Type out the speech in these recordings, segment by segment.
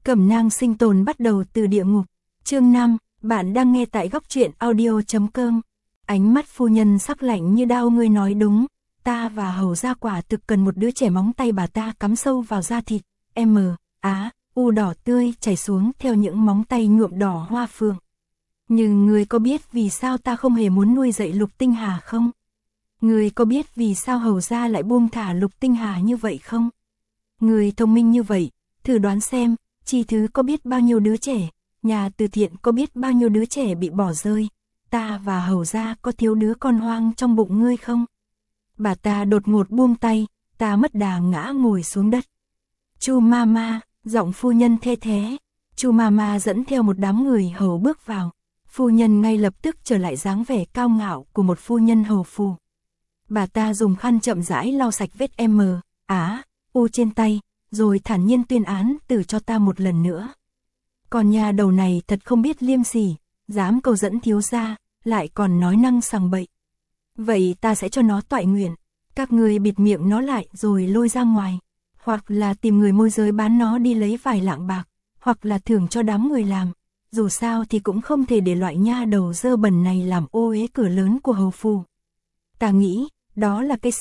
Cẩm nang sinh tồn bắt đầu từ địa ngục. Chương 5, bạn đang nghe tại góc truyện audio.com. Ánh mắt phu nhân sắc lạnh như đao. Ngươi nói đúng, ta và hầu gia quả thực cần một đứa trẻ. Móng tay bà ta cắm sâu vào da thịt, u đỏ tươi chảy xuống theo những móng tay nhuộm đỏ hoa phượng. Nhưng ngươi có biết vì sao ta không hề muốn nuôi dạy Lục Tinh Hà không? Ngươi có biết vì sao hầu gia lại buông thả Lục Tinh Hà như vậy không? Ngươi thông minh như vậy, thử đoán xem, Chi Thứ có biết bao nhiêu đứa trẻ, nhà từ thiện có biết bao nhiêu đứa trẻ bị bỏ rơi, ta và hầu gia có thiếu đứa con hoang trong bụng ngươi không? Bà ta đột ngột buông tay, ta mất đà ngã ngồi xuống đất. Chu mama, giọng phu nhân the thé. Chu mama dẫn theo một đám người hầu bước vào. Phu nhân ngay lập tức trở lại dáng vẻ cao ngạo của một phu nhân hầu phủ. Bà ta dùng khăn chậm rãi lau sạch vết u trên tay, rồi thản nhiên tuyên án tử cho ta một lần nữa. Còn nhà đầu này thật không biết liêm sỉ, dám câu dẫn thiếu gia, lại còn nói năng sằng bậy. Vậy ta sẽ cho nó toại nguyện, các người bịt miệng nó lại rồi lôi ra ngoài, hoặc là tìm người môi giới bán nó đi lấy vài lạng bạc, hoặc là thưởng cho đám người làm. Dù sao thì cũng không thể để loại nha đầu dơ bẩn này làm ô uế cửa lớn của hầu phủ. Ta nghĩ, đó là cái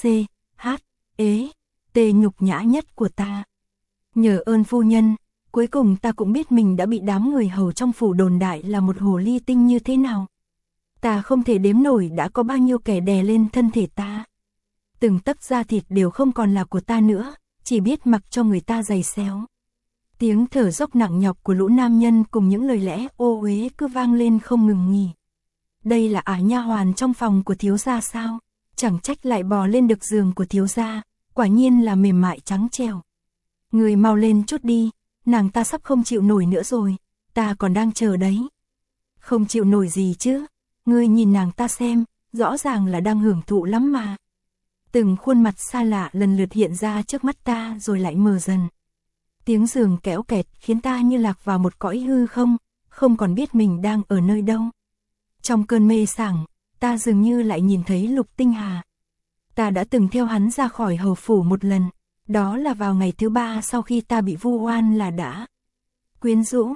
nhục nhã nhất của ta. Nhờ ơn phu nhân, cuối cùng ta cũng biết mình đã bị đám người hầu trong phủ đồn đại là một hồ ly tinh như thế nào. Ta không thể đếm nổi đã có bao nhiêu kẻ đè lên thân thể ta. Từng tấc da thịt đều không còn là của ta nữa, chỉ biết mặc cho người ta giày xéo. Tiếng thở dốc nặng nhọc của lũ nam nhân cùng những lời lẽ ô uế cứ vang lên không ngừng nghỉ. Đây là nha hoàn trong phòng của thiếu gia sao? Chẳng trách lại bò lên được giường của thiếu gia, quả nhiên là mềm mại trắng trẻo. Người mau lên chút đi, nàng ta sắp không chịu nổi nữa rồi, ta còn đang chờ đấy. Không chịu nổi gì chứ, ngươi nhìn nàng ta xem, rõ ràng là đang hưởng thụ lắm mà. Từng khuôn mặt xa lạ lần lượt hiện ra trước mắt ta rồi lại mờ dần. Tiếng giường kéo kẹt khiến ta như lạc vào một cõi hư không, không còn biết mình đang ở nơi đâu. Trong cơn mê sảng, ta dường như lại nhìn thấy Lục Tinh Hà. Ta đã từng theo hắn ra khỏi hầu phủ một lần, đó là vào ngày thứ 3 sau khi ta bị vu oan là đã quyến rũ,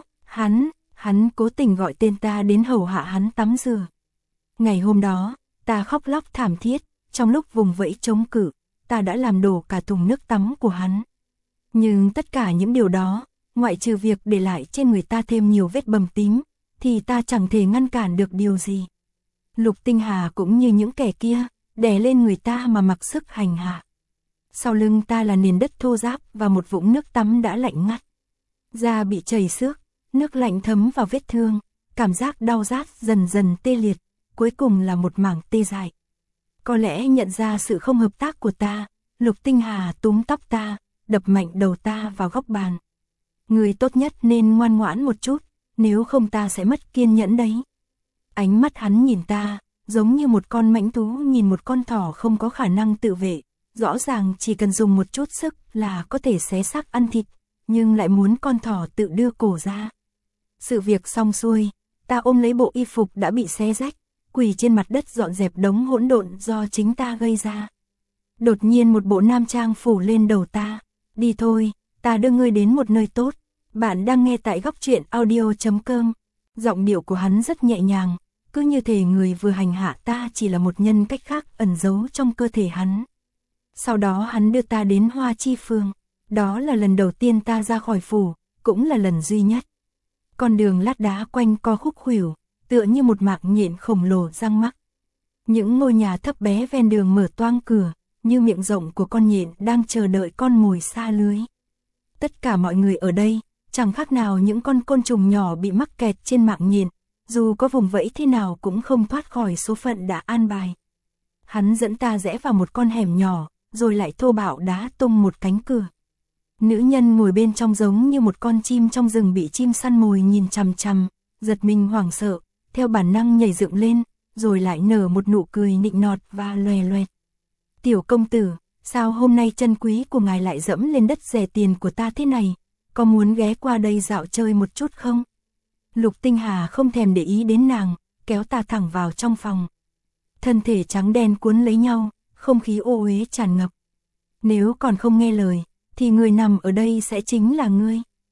hắn cố tình gọi tên ta đến hầu hạ hắn tắm rửa. Ngày hôm đó, ta khóc lóc thảm thiết, trong lúc vùng vẫy chống cự, ta đã làm đổ cả thùng nước tắm của hắn. Nhưng tất cả những điều đó, ngoại trừ việc để lại trên người ta thêm nhiều vết bầm tím, thì ta chẳng thể ngăn cản được điều gì. Lục Tinh Hà cũng như những kẻ kia, đè lên người ta mà mặc sức hành hạ. Sau lưng ta là nền đất thô ráp và một vũng nước tắm đã lạnh ngắt. Da bị chảy xước, nước lạnh thấm vào vết thương, cảm giác đau rát dần dần tê liệt, cuối cùng là một mảng tê dại. Có lẽ nhận ra sự không hợp tác của ta, Lục Tinh Hà túm tóc ta, đập mạnh đầu ta vào góc bàn. Người tốt nhất nên ngoan ngoãn một chút, nếu không ta sẽ mất kiên nhẫn đấy. Ánh mắt hắn nhìn ta, giống như một con mãnh thú nhìn một con thỏ không có khả năng tự vệ. Rõ ràng chỉ cần dùng một chút sức là có thể xé xác ăn thịt, nhưng lại muốn con thỏ tự đưa cổ ra. Sự việc xong xuôi, ta ôm lấy bộ y phục đã bị xé rách, quỳ trên mặt đất dọn dẹp đống hỗn độn do chính ta gây ra. Đột nhiên một bộ nam trang phủ lên đầu ta. Đi thôi, ta đưa ngươi đến một nơi tốt. Bạn đang nghe tại góc truyện audio.com. Giọng điệu của hắn rất nhẹ nhàng, cứ như thể người vừa hành hạ ta chỉ là một nhân cách khác ẩn giấu trong cơ thể hắn. Sau đó hắn đưa ta đến Hoa Chi Phường. Đó là lần đầu tiên ta ra khỏi phủ, cũng là lần duy nhất. Con đường lát đá quanh co khúc khuỷu, tựa như một mạc nhện khổng lồ răng mắc. Những ngôi nhà thấp bé ven đường mở toang cửa, như miệng rộng của con nhện đang chờ đợi con mồi sa lưới. Tất cả mọi người ở đây, chẳng khác nào những con côn trùng nhỏ bị mắc kẹt trên mạng nhện, dù có vùng vẫy thế nào cũng không thoát khỏi số phận đã an bài. Hắn dẫn ta rẽ vào một con hẻm nhỏ, rồi lại thô bạo đá tung một cánh cửa. Nữ nhân ngồi bên trong giống như một con chim trong rừng bị chim săn mồi nhìn chằm chằm, giật mình hoảng sợ, theo bản năng nhảy dựng lên, rồi lại nở một nụ cười nịnh nọt và loè loẹt. Tiểu công tử, sao hôm nay chân quý của ngài lại dẫm lên đất rẻ tiền của ta thế này, có muốn ghé qua đây dạo chơi một chút không? Lục Tinh Hà không thèm để ý đến nàng, kéo ta thẳng vào trong phòng. Thân thể trắng đen cuốn lấy nhau, không khí ô uế tràn ngập. Nếu còn không nghe lời, thì người nằm ở đây sẽ chính là ngươi.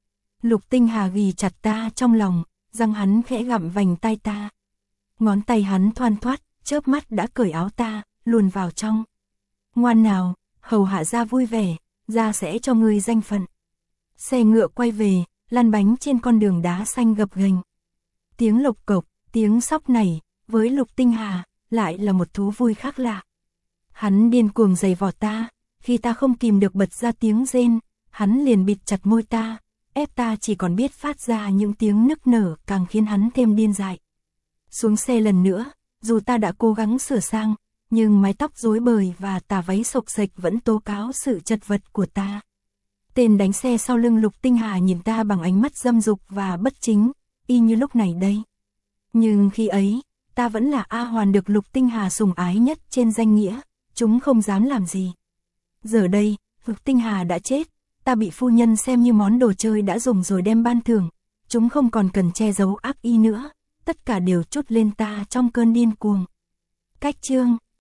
Lục Tinh Hà ghì chặt ta trong lòng, răng hắn khẽ gặm vành tai ta. Ngón tay hắn thoăn thoắt, chớp mắt đã cởi áo ta, luồn vào trong. Ngoan nào, hầu hạ gia vui vẻ, gia sẽ cho ngươi danh phận. Xe ngựa quay về, lăn bánh trên con đường đá xanh gập ghềnh. Tiếng lộc cộc, tiếng sóc nảy, với Lục Tinh Hà, lại là một thú vui khác lạ. Hắn điên cuồng giày vò ta, khi ta không kìm được bật ra tiếng rên, hắn liền bịt chặt môi ta, ép ta chỉ còn biết phát ra những tiếng nức nở càng khiến hắn thêm điên dại. Xuống xe lần nữa, dù ta đã cố gắng sửa sang, nhưng mái tóc rối bời và tà váy xộc xệch vẫn tố cáo sự chật vật của ta. Tên đánh xe sau lưng Lục Tinh Hà nhìn ta bằng ánh mắt dâm dục và bất chính, y như lúc này đây. Nhưng khi ấy, ta vẫn là A Hoàn được Lục Tinh Hà sủng ái nhất trên danh nghĩa, chúng không dám làm gì. Giờ đây, Lục Tinh Hà đã chết, ta bị phu nhân xem như món đồ chơi đã dùng rồi đem ban thưởng, chúng không còn cần che giấu ác ý nữa, tất cả đều trút lên ta trong cơn điên cuồng. Cách chương